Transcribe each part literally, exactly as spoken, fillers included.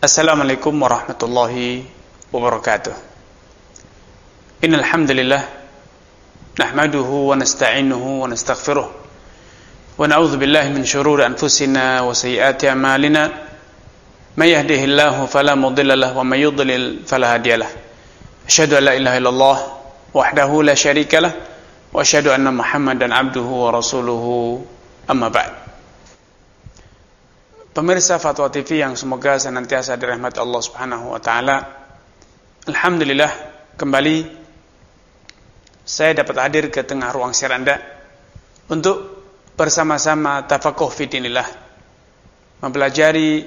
Assalamualaikum warahmatullahi wabarakatuh. Innal hamdalillah nahmaduhu wa nasta'inuhu wa nastaghfiruh wa na'udzu billahi min shururi anfusina wa sayyiati a'malina. May yahdihillahu fala mudilla lahu wa may yudlil fala hadiya lahu. Asyhadu an la ilaha illallah wahdahu la syarika lahu wa asyhadu anna Muhammadan abduhu wa rasuluhu, amma ba'd. Pemirsa Fatwa T V yang semoga senantiasa dirahmati Allah Subhanahu wa taala. Alhamdulillah, kembali saya dapat hadir ke tengah ruang siar Anda untuk bersama-sama tafakuh fi dinillah, mempelajari,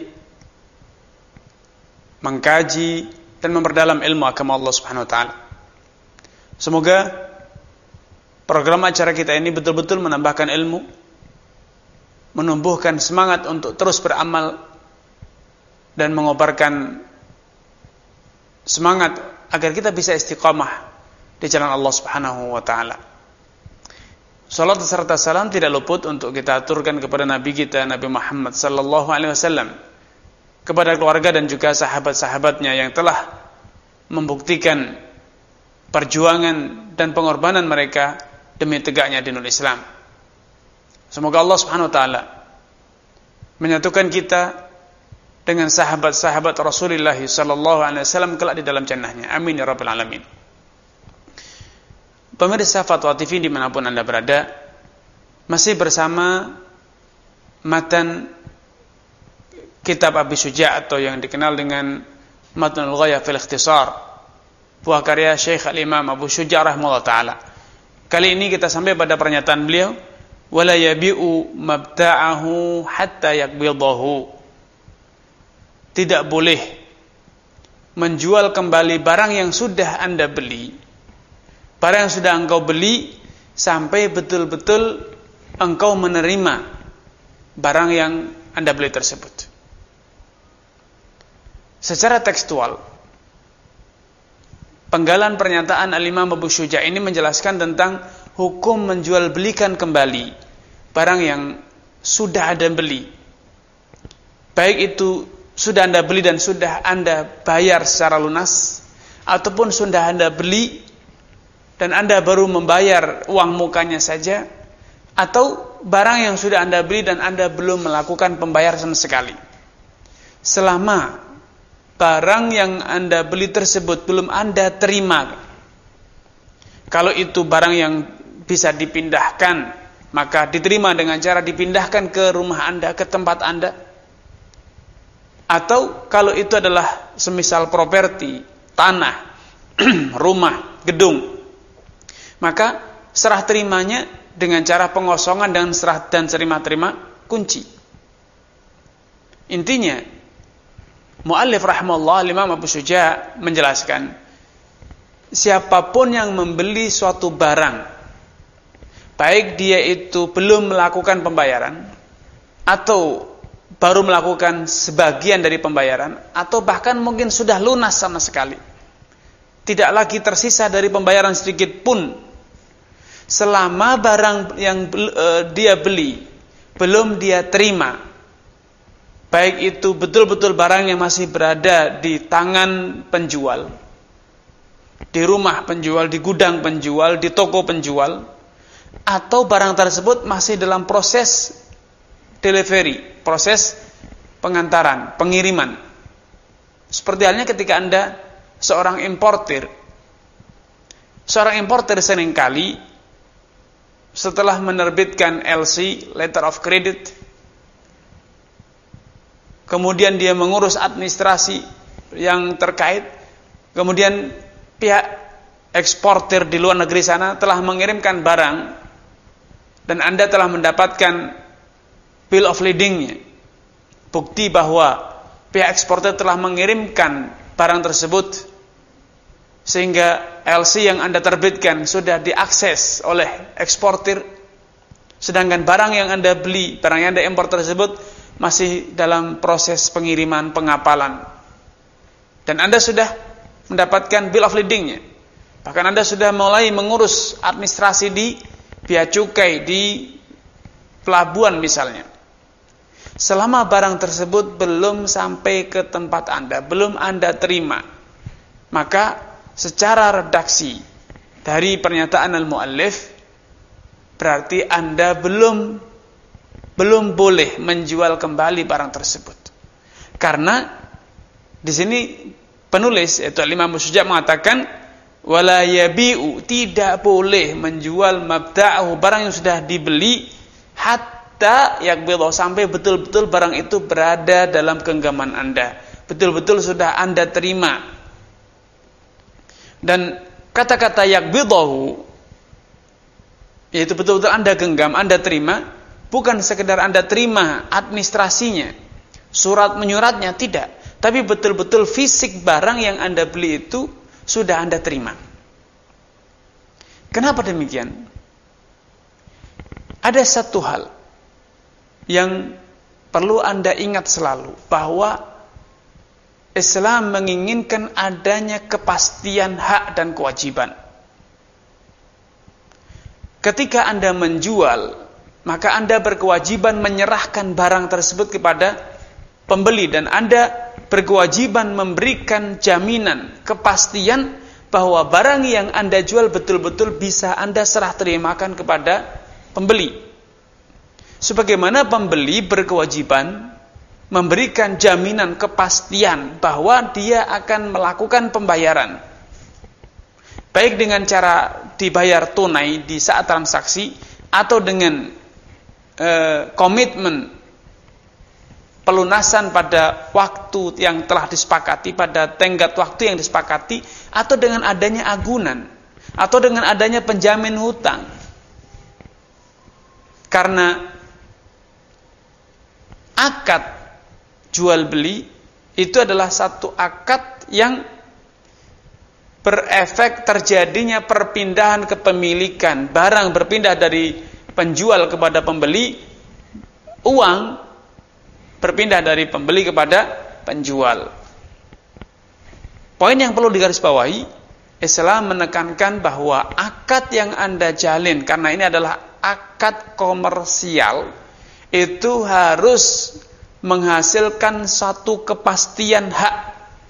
mengkaji dan memperdalam ilmu agama Allah Subhanahu wa taala. Semoga program acara kita ini betul-betul menambahkan ilmu, menumbuhkan semangat untuk terus beramal dan mengobarkan semangat agar kita bisa istiqamah di jalan Allah Subhanahu wa taala. Salat serta salam tidak luput untuk kita aturkan kepada Nabi kita Nabi Muhammad sallallahu alaihi wasallam, kepada keluarga dan juga sahabat-sahabatnya yang telah membuktikan perjuangan dan pengorbanan mereka demi tegaknya dinul Islam. Semoga Allah Subhanahu wa taala menyatukan kita dengan sahabat-sahabat Rasulullah sallallahu alaihi wasallam kelak di dalam jannahnya. Amin ya rabbal alamin. Pemirsa Fatwa T V dimanapun Anda berada, masih bersama matan kitab Abi Syuja' atau yang dikenal dengan Matnul Ghayah fil Ikhtisar, buah karya Syekh Al-Imam Abu Syuja' rahimahullah taala. Kali ini kita sampai pada pernyataan beliau, wala yabi'u mabta'ahu hatta yakbidahu. Tidak boleh menjual kembali barang yang sudah Anda beli, barang yang sudah engkau beli, sampai betul-betul engkau menerima barang yang Anda beli tersebut. Secara tekstual, penggalan pernyataan Al-Imam Abu Syuja' ini menjelaskan tentang hukum menjual belikan kembali barang yang sudah Anda beli, baik itu sudah Anda beli dan sudah Anda bayar secara lunas, ataupun sudah Anda beli dan Anda baru membayar uang mukanya saja, atau barang yang sudah Anda beli dan Anda belum melakukan pembayaran sama sekali. Selama barang yang Anda beli tersebut belum Anda terima, kalau itu barang yang bisa dipindahkan, maka diterima dengan cara dipindahkan ke rumah Anda, ke tempat Anda. Atau kalau itu adalah semisal properti, tanah, rumah, gedung, maka serah terimanya dengan cara pengosongan dan serah dan terima-terima kunci. Intinya, muallif rahimahullah Imam Abu Syuja' menjelaskan, siapapun yang membeli suatu barang, baik dia itu belum melakukan pembayaran, atau baru melakukan sebagian dari pembayaran, atau bahkan mungkin sudah lunas sama sekali, tidak lagi tersisa dari pembayaran sedikit pun, selama barang yang uh, dia beli belum dia terima, baik itu betul-betul barang yang masih berada di tangan penjual, di rumah penjual, di gudang penjual, di toko penjual, atau barang tersebut masih dalam proses delivery, proses pengantaran, pengiriman. Seperti halnya ketika Anda seorang importir. Seorang importir seringkali setelah menerbitkan L C, letter of credit, kemudian dia mengurus administrasi yang terkait, kemudian pihak eksportir di luar negeri sana telah mengirimkan barang dan Anda telah mendapatkan bill of lading-nya, bukti bahwa pihak eksportir telah mengirimkan barang tersebut, sehingga L C yang Anda terbitkan sudah diakses oleh eksportir, sedangkan barang yang Anda beli, barang yang Anda impor tersebut masih dalam proses pengiriman, pengapalan, dan Anda sudah mendapatkan bill of lading-nya, bahkan Anda sudah mulai mengurus administrasi di bea cukai, di pelabuhan misalnya. selama barang tersebut belum sampai ke tempat Anda, belum Anda terima, maka secara redaksi dari pernyataan al-muallif berarti Anda belum belum boleh menjual kembali barang tersebut. Karena di sini penulis yaitu Imam Syuja' mengatakan wala yabi'u, tidak boleh menjual mabda'ahu, barang yang sudah dibeli, hatta yakbidhu, sampai betul-betul barang itu berada dalam genggaman Anda, betul-betul sudah Anda terima. Dan kata-kata yakbidhu yaitu betul-betul Anda genggam, Anda terima, bukan sekedar Anda terima administrasinya, surat menyuratnya, tidak, tapi betul-betul fisik barang yang Anda beli itu sudah Anda terima. Kenapa demikian? Ada satu hal yang perlu Anda ingat selalu, bahwa Islam menginginkan adanya kepastian hak dan kewajiban. Ketika Anda menjual, maka Anda berkewajiban menyerahkan barang tersebut kepada pembeli, dan Anda berkewajiban memberikan jaminan, kepastian bahwa barang yang Anda jual betul-betul bisa Anda serah terimakan kepada pembeli. Sebagaimana pembeli berkewajiban memberikan jaminan kepastian bahwa dia akan melakukan pembayaran, baik dengan cara dibayar tunai di saat transaksi atau dengan eh, komitmen pelunasan pada waktu yang telah disepakati, pada tenggat waktu yang disepakati, atau dengan adanya agunan, atau dengan adanya penjamin hutang. Karena akad jual beli itu adalah satu akad yang berefek terjadinya perpindahan kepemilikan, barang berpindah dari penjual kepada pembeli, uang berpindah dari pembeli kepada penjual. Poin yang perlu digarisbawahi, Islam menekankan bahwa akad yang Anda jalin, karena ini adalah akad komersial, itu harus menghasilkan satu kepastian hak.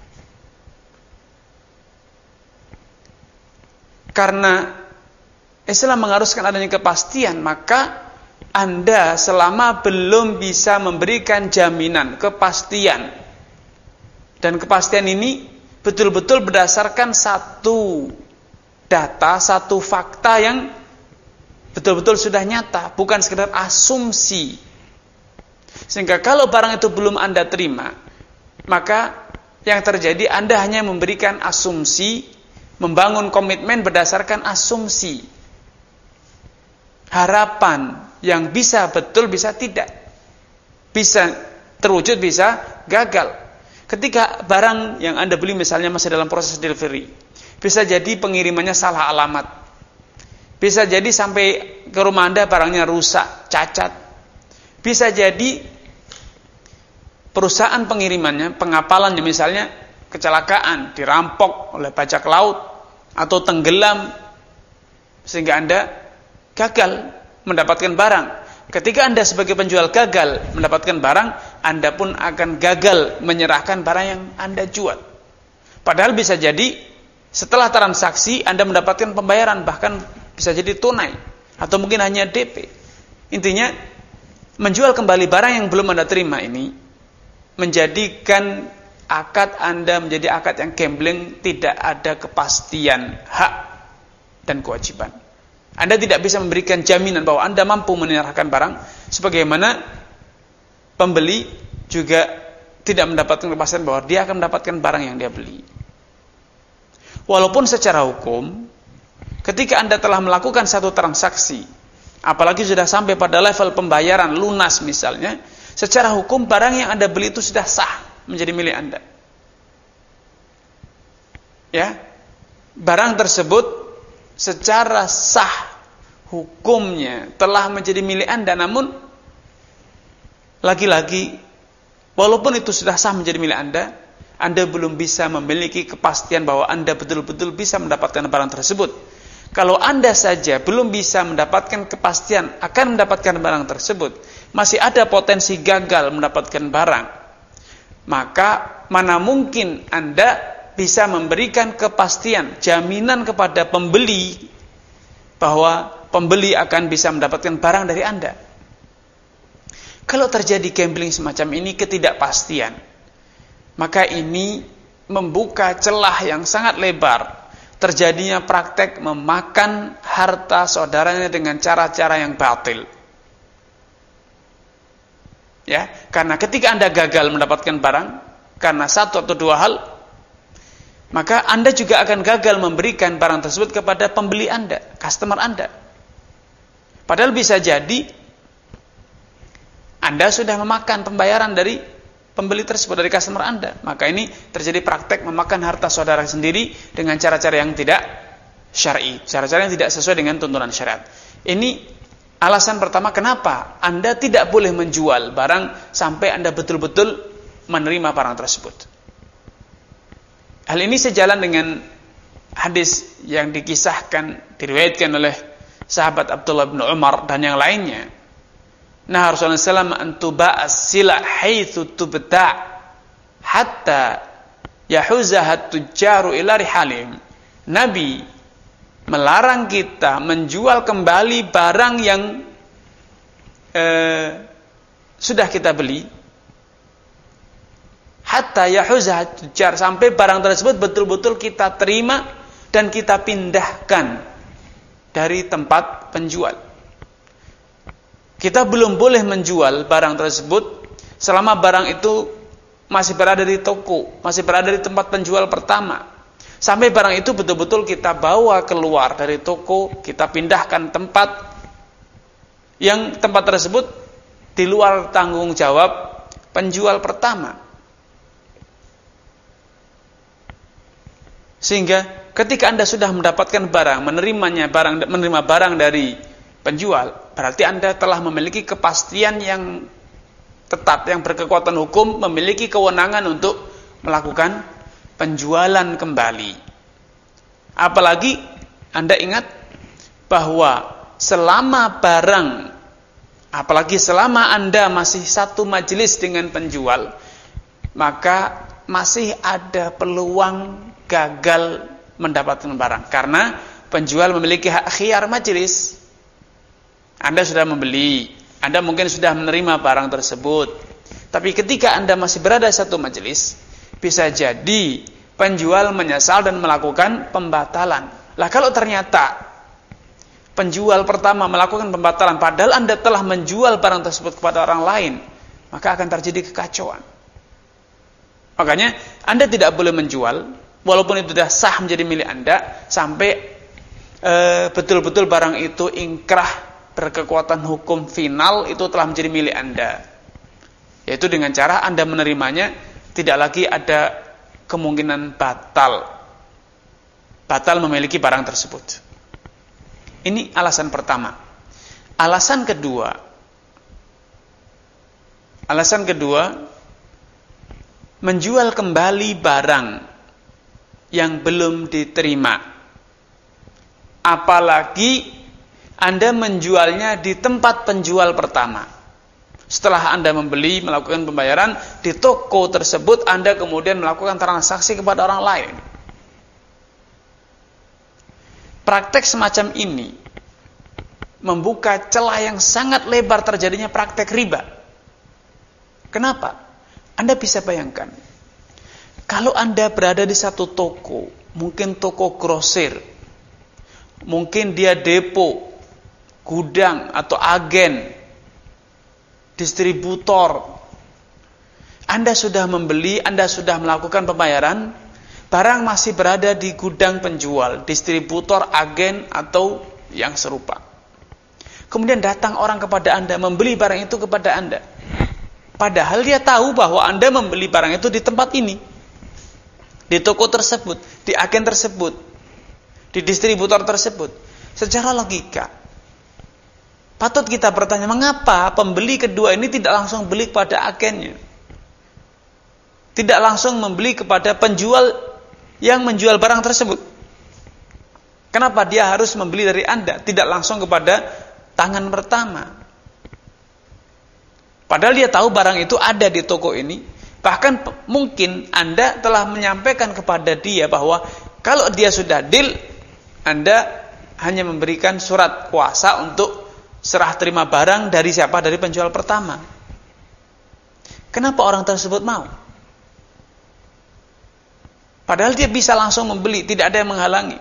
Karena Islam mengharuskan adanya kepastian, maka Anda selama belum bisa memberikan jaminan, kepastian, dan kepastian ini betul-betul berdasarkan satu data, satu fakta yang betul-betul sudah nyata, bukan sekedar asumsi. Sehingga kalau barang itu belum Anda terima, maka yang terjadi Anda hanya memberikan asumsi, membangun komitmen berdasarkan asumsi, harapan yang bisa betul, bisa tidak, bisa terwujud, bisa gagal. Ketika barang yang Anda beli misalnya masih dalam proses delivery, bisa jadi pengirimannya salah alamat, bisa jadi sampai ke rumah Anda barangnya rusak, cacat, bisa jadi perusahaan pengirimannya, pengapalannya misalnya kecelakaan, dirampok oleh bajak laut atau tenggelam, sehingga Anda gagal mendapatkan barang. Ketika Anda sebagai penjual gagal mendapatkan barang, Anda pun akan gagal menyerahkan barang yang Anda jual. Padahal bisa jadi setelah transaksi Anda mendapatkan pembayaran, bahkan bisa jadi tunai atau mungkin hanya D P. Intinya, menjual kembali barang yang belum Anda terima ini menjadikan akad Anda menjadi akad yang gambling, tidak ada kepastian hak dan kewajiban. Anda tidak bisa memberikan jaminan bahwa Anda mampu menyerahkan barang, sebagaimana pembeli juga tidak mendapatkan kepastian bahwa dia akan mendapatkan barang yang dia beli. Walaupun secara hukum, ketika Anda telah melakukan satu transaksi, apalagi sudah sampai pada level pembayaran lunas misalnya, secara hukum barang yang Anda beli itu sudah sah menjadi milik Anda. Ya, barang tersebut secara sah hukumnya telah menjadi milik Anda, namun lagi-lagi walaupun itu sudah sah menjadi milik Anda, Anda belum bisa memiliki kepastian bahwa Anda betul-betul bisa mendapatkan barang tersebut. Kalau Anda saja belum bisa mendapatkan kepastian akan mendapatkan barang tersebut, masih ada potensi gagal mendapatkan barang, maka mana mungkin Anda bisa memberikan kepastian, jaminan kepada pembeli bahwa pembeli akan bisa mendapatkan barang dari Anda. Kalau terjadi gambling semacam ini, ketidakpastian, maka ini membuka celah yang sangat lebar terjadinya praktek memakan harta saudaranya dengan cara-cara yang batil. Ya, karena ketika Anda gagal mendapatkan barang karena satu atau dua hal, maka Anda juga akan gagal memberikan barang tersebut kepada pembeli Anda, customer Anda. Padahal bisa jadi Anda sudah memakan pembayaran dari pembeli tersebut, dari customer Anda. Maka ini terjadi praktek memakan harta saudara sendiri dengan cara-cara yang tidak syar'i, cara-cara yang tidak sesuai dengan tuntunan syariat. Ini alasan pertama kenapa Anda tidak boleh menjual barang sampai Anda betul-betul menerima barang tersebut. Hal ini sejalan dengan hadis yang dikisahkan, diriwayatkan oleh sahabat Abdullah bin Umar dan yang lainnya. Nah, Rasulullah shallallahu alaihi wasallam antuba'as sila haitsu tubta' hatta yahuzahat tujaru ila rihalim. Nabi melarang kita menjual kembali barang yang eh, sudah kita beli hatta yahuzahat tujar, sampai barang tersebut betul-betul kita terima dan kita pindahkan dari tempat penjual. Kita belum boleh menjual barang tersebut selama barang itu masih berada di toko, masih berada di tempat penjual pertama. Sampai barang itu betul-betul kita bawa keluar dari toko, kita pindahkan tempat yang tempat tersebut di luar tanggung jawab penjual pertama. Sehingga ketika Anda sudah mendapatkan barang, menerimanya barang menerima barang dari penjual, berarti Anda telah memiliki kepastian yang tetap, yang berkekuatan hukum, memiliki kewenangan untuk melakukan penjualan kembali. Apalagi Anda ingat bahwa selama barang, apalagi selama Anda masih satu majelis dengan penjual, maka masih ada peluang gagal mendapatkan barang, karena penjual memiliki hak khiyar majelis. Anda sudah membeli, Anda mungkin sudah menerima barang tersebut, tapi ketika Anda masih berada satu majelis, bisa jadi penjual menyesal dan melakukan pembatalan. Lah kalau ternyata penjual pertama melakukan pembatalan padahal Anda telah menjual barang tersebut kepada orang lain, maka akan terjadi kekacauan. Makanya Anda tidak boleh menjual walaupun itu sudah sah menjadi milik Anda sampai e, betul-betul barang itu ingkrah, berkekuatan hukum final, itu telah menjadi milik Anda. Yaitu dengan cara Anda menerimanya tidak lagi ada kemungkinan batal. Batal memiliki barang tersebut. Ini alasan pertama. Alasan kedua. Alasan kedua, menjual kembali barang yang belum diterima. Apalagi Anda menjualnya di tempat penjual pertama. Setelah Anda membeli, melakukan pembayaran di toko tersebut, Anda kemudian melakukan transaksi kepada orang lain. Praktek semacam ini membuka celah yang sangat lebar terjadinya praktek riba. Kenapa? Anda bisa bayangkan, kalau Anda berada di satu toko, mungkin toko grosir, mungkin dia depo, gudang atau agen, distributor. Anda sudah membeli, Anda sudah melakukan pembayaran, barang masih berada di gudang penjual, distributor, agen atau yang serupa. Kemudian datang orang kepada Anda, membeli barang itu kepada Anda. Padahal dia tahu bahwa Anda membeli barang itu di tempat ini, di toko tersebut, di agen tersebut, di distributor tersebut. Secara logika, patut kita bertanya, mengapa pembeli kedua ini tidak langsung beli kepada agennya? Tidak langsung membeli kepada penjual yang menjual barang tersebut? Kenapa dia harus membeli dari Anda, tidak langsung kepada tangan pertama? Padahal dia tahu barang itu ada di toko ini. Bahkan mungkin Anda telah menyampaikan kepada dia bahwa kalau dia sudah deal, Anda hanya memberikan surat kuasa untuk serah terima barang dari siapa? Dari penjual pertama. Kenapa orang tersebut mau? Padahal dia bisa langsung membeli, tidak ada yang menghalangi.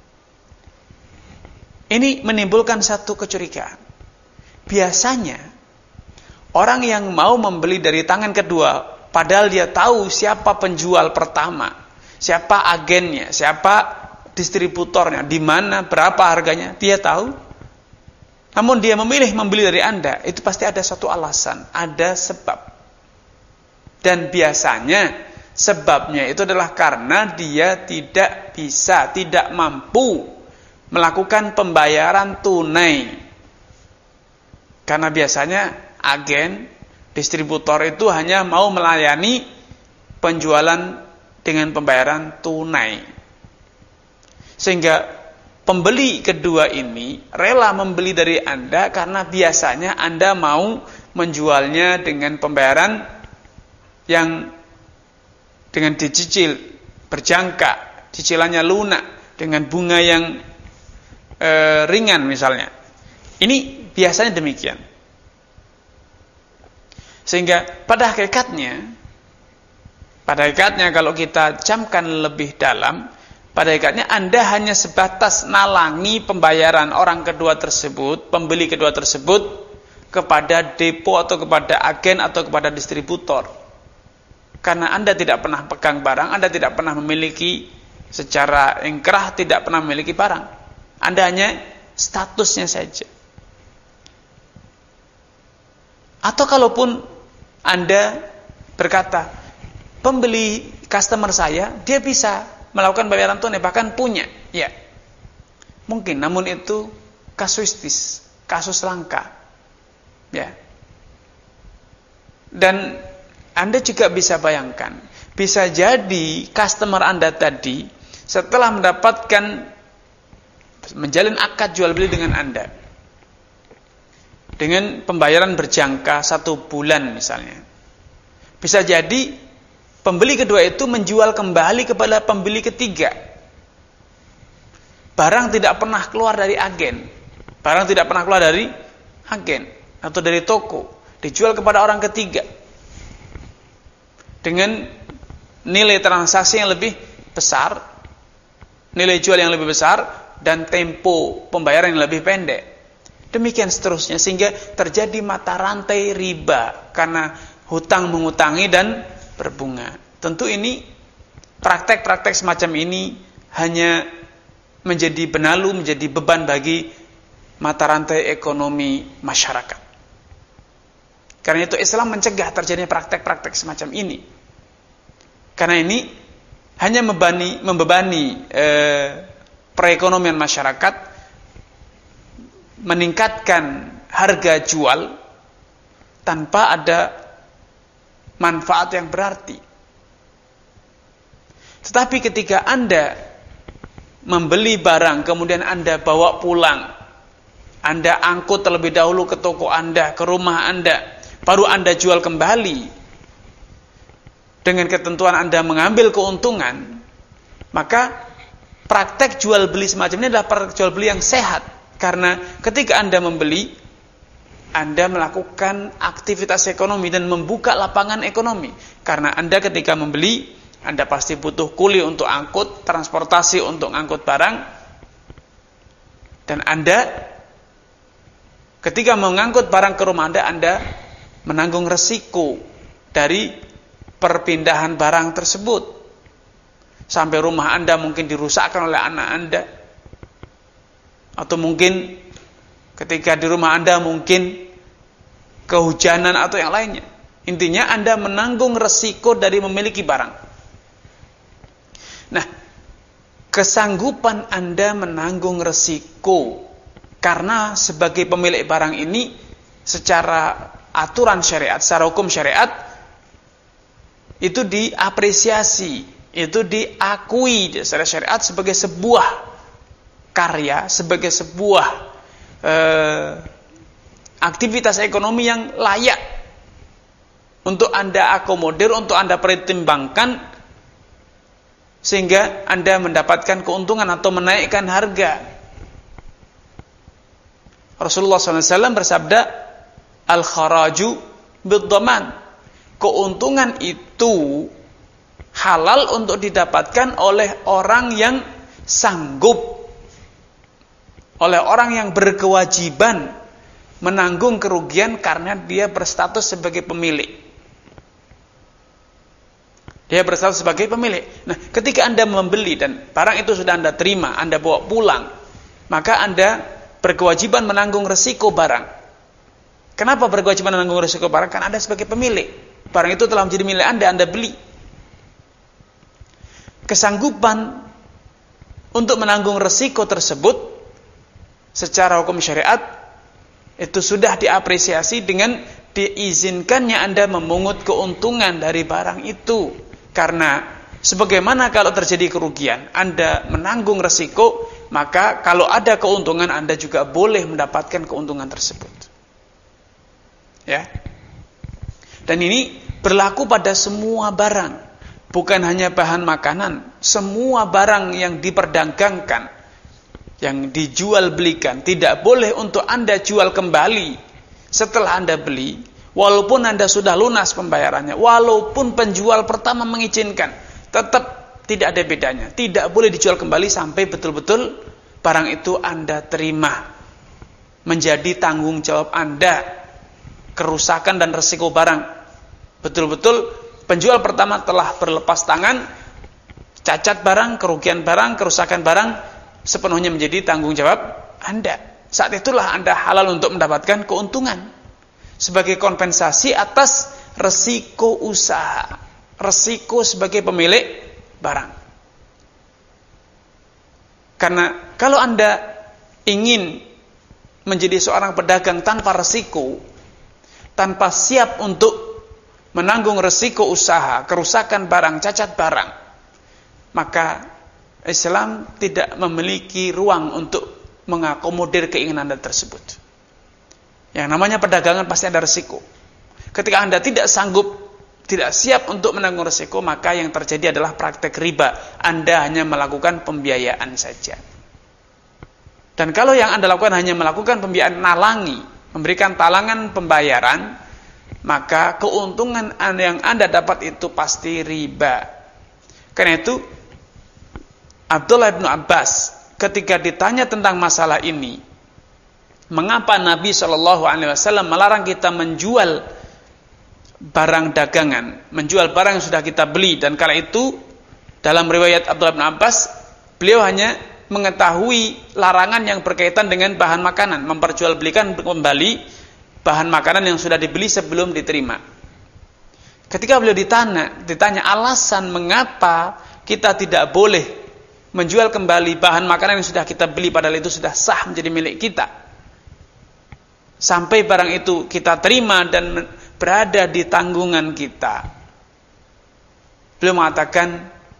Ini menimbulkan satu kecurigaan. Biasanya orang yang mau membeli dari tangan kedua, padahal dia tahu siapa penjual pertama, siapa agennya, siapa distributornya, di mana, berapa harganya, dia tahu. Namun dia memilih membeli dari Anda, itu pasti ada satu alasan, ada sebab. Dan biasanya sebabnya itu adalah karena dia tidak bisa, tidak mampu melakukan pembayaran tunai. Karena biasanya agen, distributor itu hanya mau melayani penjualan dengan pembayaran tunai. Sehingga pembeli kedua ini rela membeli dari Anda karena biasanya Anda mau menjualnya dengan pembayaran yang dengan dicicil, berjangka, cicilannya lunak, dengan bunga yang e, ringan misalnya. Ini biasanya demikian. Sehingga pada hakikatnya, pada hakikatnya kalau kita camkan lebih dalam, pada hakikatnya Anda hanya sebatas nalangi pembayaran orang kedua tersebut, pembeli kedua tersebut, kepada depo atau kepada agen atau kepada distributor. Karena Anda tidak pernah pegang barang, Anda tidak pernah memiliki secara ingkrah, tidak pernah memiliki barang. Anda hanya statusnya saja. Atau kalaupun Anda berkata, pembeli customer saya, dia bisa melakukan bayaran tunai, bahkan punya. Ya, mungkin, namun itu kasuistis, kasus langka. Ya. Dan Anda juga bisa bayangkan, bisa jadi customer Anda tadi setelah mendapatkan menjalin akad jual beli dengan Anda dengan pembayaran berjangka satu bulan misalnya, bisa jadi pembeli kedua itu menjual kembali kepada pembeli ketiga. Barang tidak pernah keluar dari agen, barang tidak pernah keluar dari agen atau dari toko, dijual kepada orang ketiga dengan nilai transaksi yang lebih besar, nilai jual yang lebih besar, dan tempo pembayaran yang lebih pendek. Demikian seterusnya, sehingga terjadi mata rantai riba karena hutang mengutangi dan berbunga. Tentu ini, praktek-praktek semacam ini hanya menjadi benalu, menjadi beban bagi mata rantai ekonomi masyarakat. Karena itu Islam mencegah terjadinya praktek-praktek semacam ini. Karena ini hanya membebani, membebani eh, perekonomian masyarakat, meningkatkan harga jual tanpa ada manfaat yang berarti. Tetapi ketika Anda membeli barang, kemudian Anda bawa pulang, Anda angkut terlebih dahulu ke toko Anda, ke rumah Anda, baru Anda jual kembali, dengan ketentuan Anda mengambil keuntungan, maka praktek jual beli semacam ini adalah praktek jual beli yang sehat. Karena ketika Anda membeli, Anda melakukan aktivitas ekonomi dan membuka lapangan ekonomi. Karena Anda ketika membeli, Anda pasti butuh kuli untuk angkut, transportasi untuk angkut barang. Dan Anda ketika mengangkut barang ke rumah Anda, Anda menanggung resiko dari perpindahan barang tersebut. Sampai rumah Anda mungkin dirusakkan oleh anak Anda. Atau mungkin ketika di rumah Anda mungkin kehujanan atau yang lainnya. Intinya Anda menanggung resiko dari memiliki barang. Nah, kesanggupan Anda menanggung resiko karena sebagai pemilik barang ini secara aturan syariat, secara hukum syariat itu diapresiasi, itu diakui secara syariat sebagai sebuah karya, sebagai sebuah eh, aktivitas ekonomi yang layak untuk Anda akomodir, untuk Anda pertimbangkan, sehingga Anda mendapatkan keuntungan atau menaikkan harga. Rasulullah shallallahu alaihi wasallam bersabda, al-kharaju bid-dhaman. Keuntungan itu halal untuk didapatkan oleh orang yang sanggup, oleh orang yang berkewajiban menanggung kerugian karena dia berstatus sebagai pemilik. Dia berstatus sebagai pemilik. Nah, ketika Anda membeli dan barang itu sudah Anda terima, Anda bawa pulang, maka Anda berkewajiban menanggung resiko barang. Kenapa berkewajiban menanggung resiko barang? Karena Anda sebagai pemilik. Barang itu telah menjadi milik Anda, Anda beli. Kesanggupan untuk menanggung resiko tersebut secara hukum syariat itu sudah diapresiasi dengan diizinkannya Anda memungut keuntungan dari barang itu. Karena sebagaimana kalau terjadi kerugian, Anda menanggung resiko, maka kalau ada keuntungan, Anda juga boleh mendapatkan keuntungan tersebut. Ya. Dan ini berlaku pada semua barang, bukan hanya bahan makanan. Semua barang yang diperdagangkan, yang dijual belikan, tidak boleh untuk Anda jual kembali setelah Anda beli. Walaupun Anda sudah lunas pembayarannya, walaupun penjual pertama mengizinkan, tetap tidak ada bedanya. Tidak boleh dijual kembali sampai betul-betul barang itu Anda terima. Menjadi tanggung jawab Anda. Kerusakan dan resiko barang. Betul-betul penjual pertama telah berlepas tangan, cacat barang, kerugian barang, kerusakan barang, sepenuhnya menjadi tanggung jawab Anda. Saat itulah Anda halal untuk mendapatkan keuntungan sebagai kompensasi atas resiko usaha, resiko sebagai pemilik barang. Karena kalau Anda ingin menjadi seorang pedagang tanpa resiko, tanpa siap untuk menanggung resiko usaha, kerusakan barang, cacat barang, maka Islam tidak memiliki ruang untuk mengakomodir keinginan Anda tersebut. Yang namanya perdagangan pasti ada resiko. Ketika Anda tidak sanggup, tidak siap untuk menanggung resiko, maka yang terjadi adalah praktek riba. Anda hanya melakukan pembiayaan saja. Dan kalau yang Anda lakukan hanya melakukan pembiayaan, nalangi, memberikan talangan pembayaran, maka keuntungan yang Anda dapat itu pasti riba. Karena itu Abdullah bin Abbas ketika ditanya tentang masalah ini, mengapa Nabi shallallahu alaihi wasallam melarang kita menjual barang dagangan, menjual barang yang sudah kita beli? Dan kala itu dalam riwayat Abdullah bin Abbas, beliau hanya mengetahui larangan yang berkaitan dengan bahan makanan, memperjualbelikan kembali bahan makanan yang sudah dibeli sebelum diterima. Ketika beliau ditanya, ditanya alasan mengapa kita tidak boleh menjual kembali bahan makanan yang sudah kita beli padahal itu sudah sah menjadi milik kita, sampai barang itu kita terima dan berada di tanggungan kita, beliau mengatakan,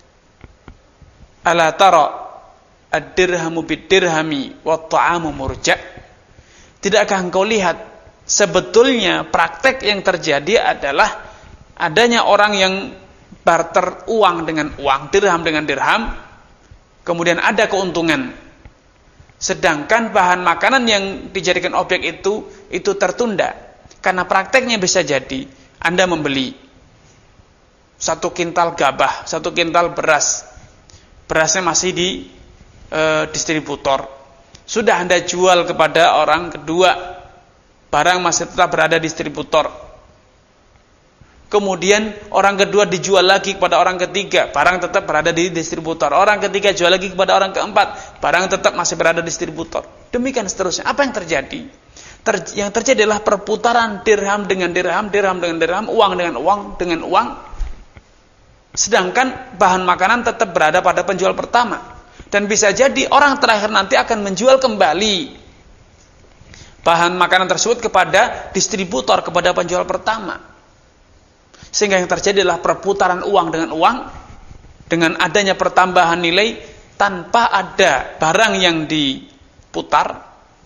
ala tara ad-dirhamu bid-dirhami wa ta'amu murja'. Tidakkah engkau lihat sebetulnya praktek yang terjadi adalah adanya orang yang barter uang dengan uang, dirham dengan dirham, kemudian ada keuntungan. Sedangkan bahan makanan yang dijadikan objek itu itu tertunda. Karena prakteknya bisa jadi Anda membeli satu kintal gabah, satu kintal beras. Berasnya masih di e, distributor. Sudah Anda jual kepada orang kedua, barang masih tetap berada di distributor. Kemudian orang kedua dijual lagi kepada orang ketiga, barang tetap berada di distributor. Orang ketiga jual lagi kepada orang keempat, barang tetap masih berada di distributor. Demikian seterusnya. Apa yang terjadi? Ter yang terjadi adalah perputaran dirham dengan dirham, dirham dengan dirham, uang dengan uang dengan uang. Sedangkan bahan makanan tetap berada pada penjual pertama. Dan bisa jadi orang terakhir nanti akan menjual kembali bahan makanan tersebut kepada distributor, kepada penjual pertama. Sehingga yang terjadi adalah perputaran uang dengan uang, dengan adanya pertambahan nilai tanpa ada barang yang diputar,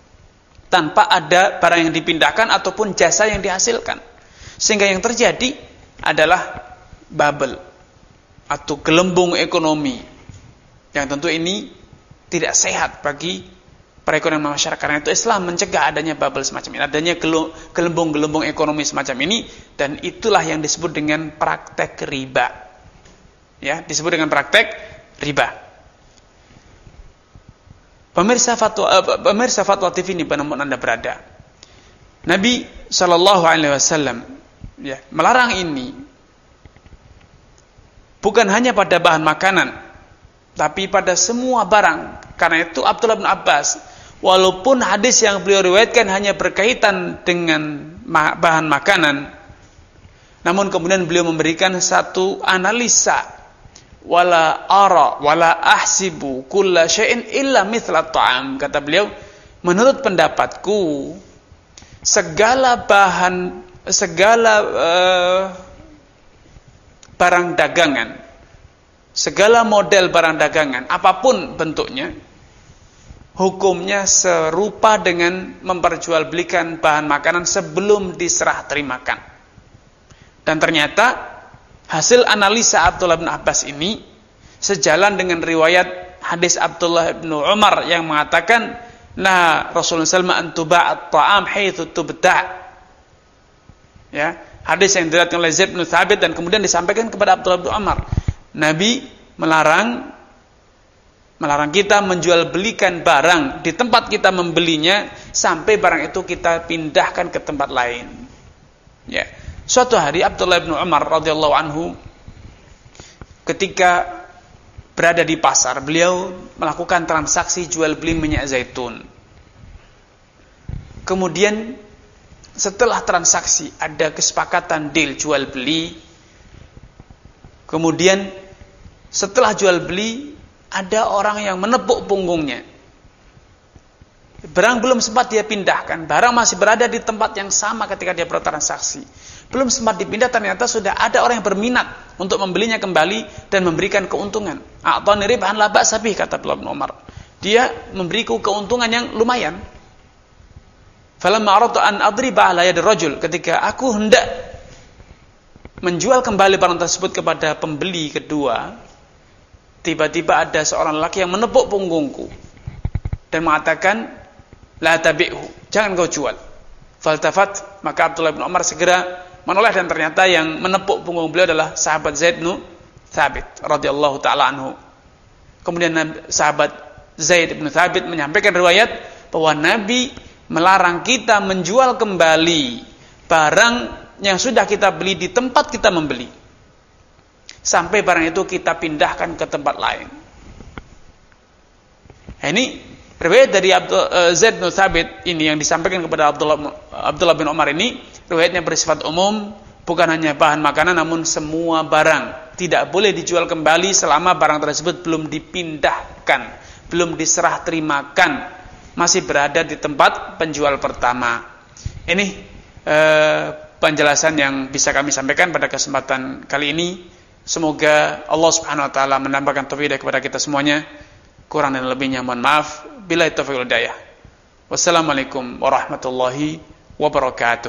tanpa ada barang yang dipindahkan ataupun jasa yang dihasilkan. Sehingga yang terjadi adalah bubble atau gelembung ekonomi yang tentu ini tidak sehat bagi perekonomian masyarakat. Karena itu Islam mencegah adanya bubble semacam ini, adanya gelembung-gelembung ekonomi semacam ini, dan itulah yang disebut dengan praktek riba. Ya, disebut dengan praktek riba. Pemirsa fatwa, uh, pemirsa Fatwa T V ini dimanapun Anda berada, Nabi Shallallahu Alaihi Wasallam ya, melarang ini bukan hanya pada bahan makanan, tapi pada semua barang. Karena itu Abdullah bin Abbas, walaupun hadis yang beliau riwayatkan hanya berkaitan dengan bahan makanan, namun kemudian beliau memberikan satu analisa, wala ara wala ahsibu kulla syai'in illa mithla ta'am. Kata beliau, menurut pendapatku segala bahan, segala uh, barang dagangan, segala model barang dagangan apapun bentuknya, hukumnya serupa dengan memperjualbelikan bahan makanan sebelum diserah terimakan. Dan ternyata hasil analisa Abdullah bin Abbas ini sejalan dengan riwayat hadis Abdullah bin Umar yang mengatakan, nah Rasulullah sallallahu alaihi wasallam antuba'at ta'am haitsu tubta'. Ya, hadis yang diriwayatkan oleh Zaid bin Thabit dan kemudian disampaikan kepada Abdullah bin Umar. Nabi melarang melarang kita menjual belikan barang di tempat kita membelinya sampai barang itu kita pindahkan ke tempat lain. Ya. Suatu hari Abdullah bin Umar radhiyallahu anhu ketika berada di pasar, beliau melakukan transaksi jual beli minyak zaitun. Kemudian setelah transaksi ada kesepakatan deal jual beli. Kemudian setelah jual beli ada orang yang menepuk punggungnya. Barang belum sempat dia pindahkan, barang masih berada di tempat yang sama ketika dia bertransaksi. Belum sempat dipindah, ternyata sudah ada orang yang berminat untuk membelinya kembali dan memberikan keuntungan. A'tani ribhan la ba'sa bih, kata Abdullah bin Umar. Dia memberiku keuntungan yang lumayan. Falamma aradtu an adriba ala yadi rajul, ketika aku hendak menjual kembali barang tersebut kepada pembeli kedua, tiba-tiba ada seorang lelaki yang menepuk punggungku dan mengatakan, la tabi'hu, jangan kau jual. Faltafat, maka Abdullah bin Umar segera menoleh dan ternyata yang menepuk punggung beliau adalah sahabat Zaid bin Thabit radhiyallahu taala anhu. Kemudian sahabat Zaid bin Thabit menyampaikan riwayat bahwa Nabi melarang kita menjual kembali barang yang sudah kita beli di tempat kita membeli sampai barang itu kita pindahkan ke tempat lain. Nah, ini riwayat dari Abdul, uh, Zaid bin Thabit ini yang disampaikan kepada Abdullah, Abdullah bin Umar ini, riwayatnya bersifat umum, bukan hanya bahan makanan namun semua barang tidak boleh dijual kembali selama barang tersebut belum dipindahkan, belum diserah terimakan, masih berada di tempat penjual pertama. Ini uh, penjelasan yang bisa kami sampaikan pada kesempatan kali ini. Semoga Allah Subhanahu wa taala menambahkan taufik kepada kita semuanya. Kurang dan lebihnya mohon maaf. Billahi taufiq wal hidayah. Wassalamualaikum warahmatullahi wabarakatuh.